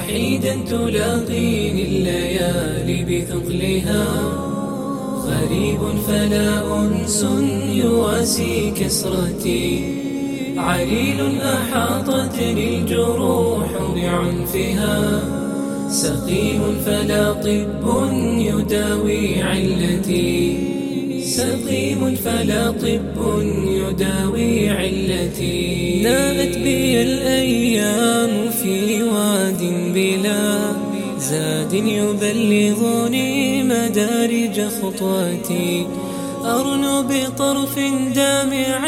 وحيدا تلاقيني الليالي بثقلها، غريب فلا أنس يواسي كسرتي، عليل أحاطتني الجروح بعنفها، سقيم فلا طب يداوي علتي، سقيم فلا طب يداوي علتي. ناءت بي الأيام في واد بلا زاد يبلغني مدارج خطواتي، أرنو بطرف دامع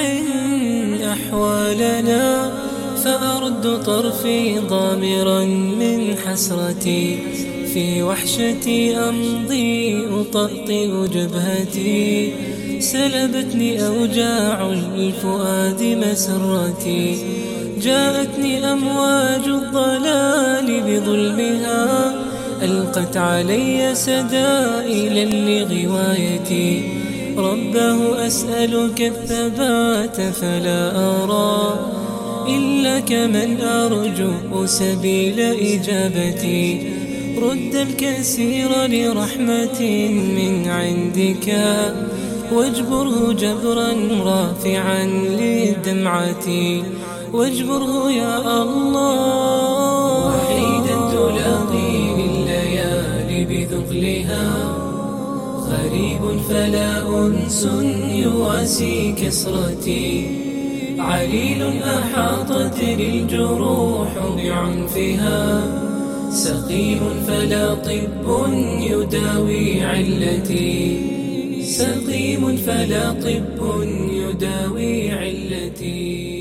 أحوالنا، فأرد طرفي ضامرا من حسرتي، في وحشتي أمضي أطأطئ جبهتي، سلبتني أوجاع الفؤاد مسرتي، جاءتني أمواج الضلال بظلمها، ألقت علي سدائلا لغوايتي، ربه أسألك الثبات فلا أرى إلا كمن أرجو سبيل إجابتي، رد الكثير لرحمة من عندك، واجبره جبرا رافعا لدمعتي، واجبره يا الله. وحيدا تلاقيني الليالي بثقلها، غريب فلا أنس يواسي كسرتي، عليل أحاطتني الجروح بعنفها، سقيم فلا طب يداوي علتي، سقيم فلا طب يداوي علتي.